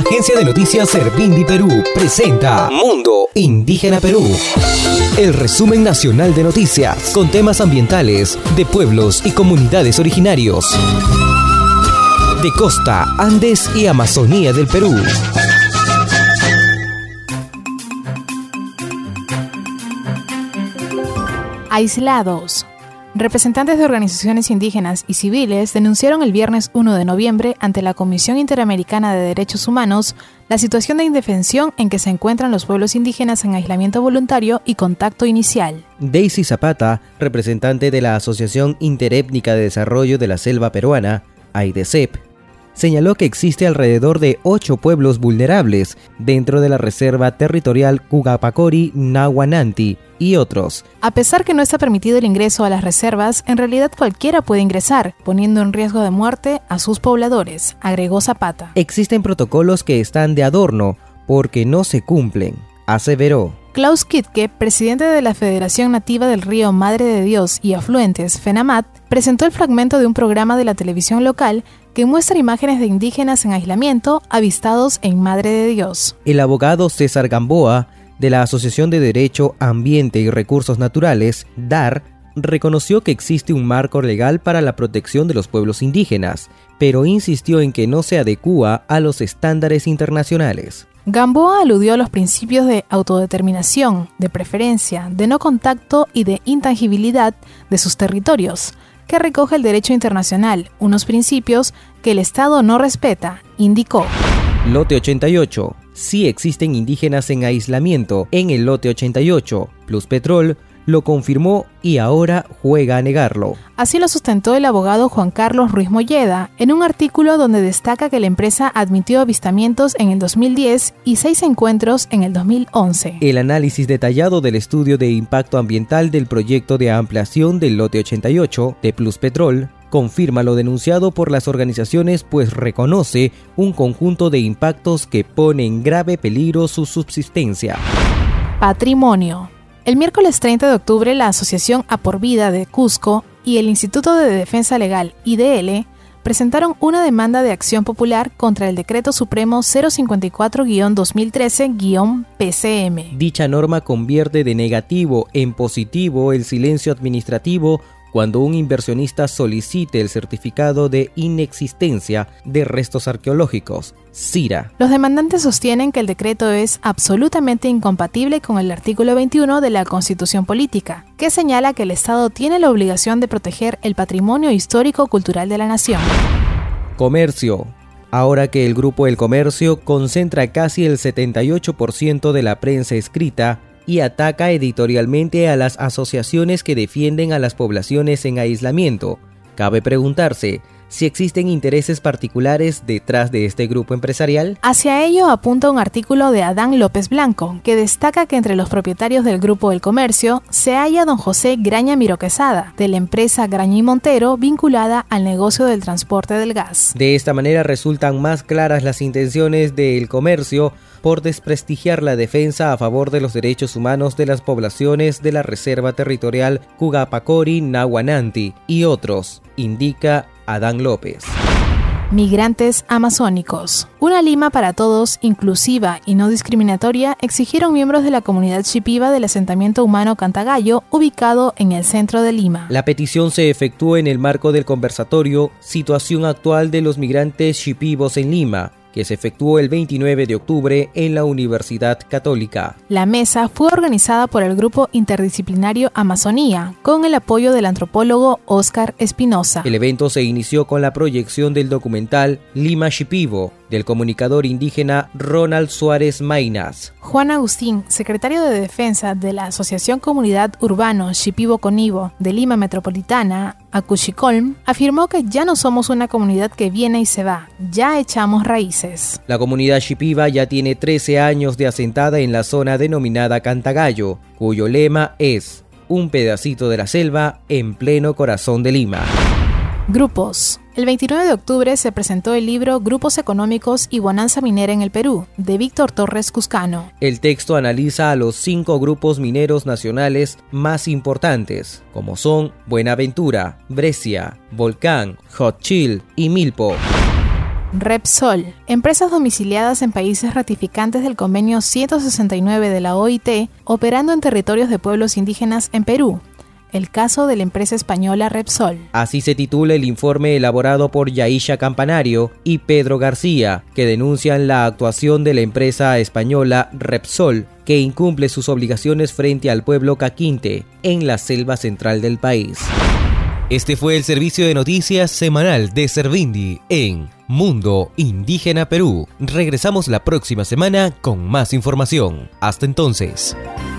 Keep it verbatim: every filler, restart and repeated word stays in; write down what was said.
Agencia de Noticias Servindi Perú presenta Mundo Indígena Perú. El resumen nacional de noticias con temas ambientales de pueblos y comunidades originarios de costa, Andes y Amazonía del Perú. Aislados. Representantes de organizaciones indígenas y civiles denunciaron el viernes uno de noviembre ante la Comisión Interamericana de Derechos Humanos la situación de indefensión en que se encuentran los pueblos indígenas en aislamiento voluntario y contacto inicial. Daisy Zapata, representante de la Asociación Interétnica de Desarrollo de la Selva Peruana, AIDESEP, señaló que existe alrededor de ocho pueblos vulnerables dentro de la Reserva Territorial Cugapacori-Nahuananti y otros. A pesar que no está permitido el ingreso a las reservas, en realidad cualquiera puede ingresar, poniendo en riesgo de muerte a sus pobladores, agregó Zapata. Existen protocolos que están de adorno porque no se cumplen, aseveró. Klaus Kitke, presidente de la Federación Nativa del Río Madre de Dios y Afluentes, FENAMAT, presentó el fragmento de un programa de la televisión local que muestra imágenes de indígenas en aislamiento avistados en Madre de Dios. El abogado César Gamboa, de la Asociación de Derecho, Ambiente y Recursos Naturales, D A R, reconoció que existe un marco legal para la protección de los pueblos indígenas, pero insistió en que no se adecúa a los estándares internacionales. Gamboa aludió a los principios de autodeterminación, de preferencia, de no contacto y de intangibilidad de sus territorios, que recoge el derecho internacional, unos principios que el Estado no respeta, indicó. Lote ochenta y ocho. Sí existen indígenas en aislamiento en el lote ochenta y ocho. Pluspetrol lo confirmó y ahora juega a negarlo. Así lo sustentó el abogado Juan Carlos Ruiz Molleda en un artículo donde destaca que la empresa admitió avistamientos en el dos mil diez y seis encuentros en el dos mil once. El análisis detallado del estudio de impacto ambiental del proyecto de ampliación del lote ochenta y ocho de Pluspetrol confirma lo denunciado por las organizaciones, pues reconoce un conjunto de impactos que pone en grave peligro su subsistencia. Patrimonio. El miércoles treinta de octubre, la Asociación A por Vida de Cusco y el Instituto de Defensa Legal, I D L, presentaron una demanda de acción popular contra el Decreto Supremo cero cincuenta y cuatro guión dos mil trece guión P C M. Dicha norma convierte de negativo en positivo el silencio administrativo cuando un inversionista solicite el certificado de inexistencia de restos arqueológicos, CIRA. Los demandantes sostienen que el decreto es absolutamente incompatible con el artículo veintiuno de la Constitución Política, que señala que el Estado tiene la obligación de proteger el patrimonio histórico-cultural de la nación. Comercio. Ahora que el Grupo El Comercio concentra casi el setenta y ocho por ciento de la prensa escrita, y ataca editorialmente a las asociaciones que defienden a las poblaciones en aislamiento. Cabe preguntarse si existen intereses particulares detrás de este grupo empresarial. Hacia ello apunta un artículo de Adán López Blanco, que destaca que entre los propietarios del Grupo El Comercio se halla don José Graña Miró Quesada, de la empresa Graña y Montero, vinculada al negocio del transporte del gas. De esta manera resultan más claras las intenciones del comercio por desprestigiar la defensa a favor de los derechos humanos de las poblaciones de la Reserva Territorial Cugapacori-Nahuananti y otros, indica Adán López. Migrantes amazónicos. Una Lima para todos, inclusiva y no discriminatoria, exigieron miembros de la comunidad Shipibo del asentamiento humano Cantagallo, ubicado en el centro de Lima. La petición se efectuó en el marco del conversatorio Situación actual de los migrantes Shipibos en Lima, que se efectuó el veintinueve de octubre en la Universidad Católica. La mesa fue organizada por el Grupo Interdisciplinario Amazonía, con el apoyo del antropólogo Óscar Espinosa. El evento se inició con la proyección del documental Lima Shipibo, del comunicador indígena Ronald Suárez Maynas. Juan Agustín, secretario de Defensa de la Asociación Comunidad Urbano Shipibo Conibo de Lima Metropolitana, Acuchicolm, afirmó que ya no somos una comunidad que viene y se va, ya echamos raíces. La comunidad Shipibo ya tiene trece años de asentada en la zona denominada Cantagallo, cuyo lema es un pedacito de la selva en pleno corazón de Lima. Grupos. El veintinueve de octubre se presentó el libro Grupos Económicos y Bonanza Minera en el Perú, de Víctor Torres Cuscano. El texto analiza a los cinco grupos mineros nacionales más importantes, como son Buenaventura, Brescia, Volcán, Hot Chill y Milpo. Repsol, empresas domiciliadas en países ratificantes del convenio ciento sesenta y nueve de la O I T, operando en territorios de pueblos indígenas en Perú. El caso de la empresa española Repsol. Así se titula el informe elaborado por Yaisha Campanario y Pedro García, que denuncian la actuación de la empresa española Repsol, que incumple sus obligaciones frente al pueblo caquinte en la selva central del país. Este fue el servicio de noticias semanal de Servindi en Mundo Indígena Perú. Regresamos la próxima semana con más información. Hasta entonces.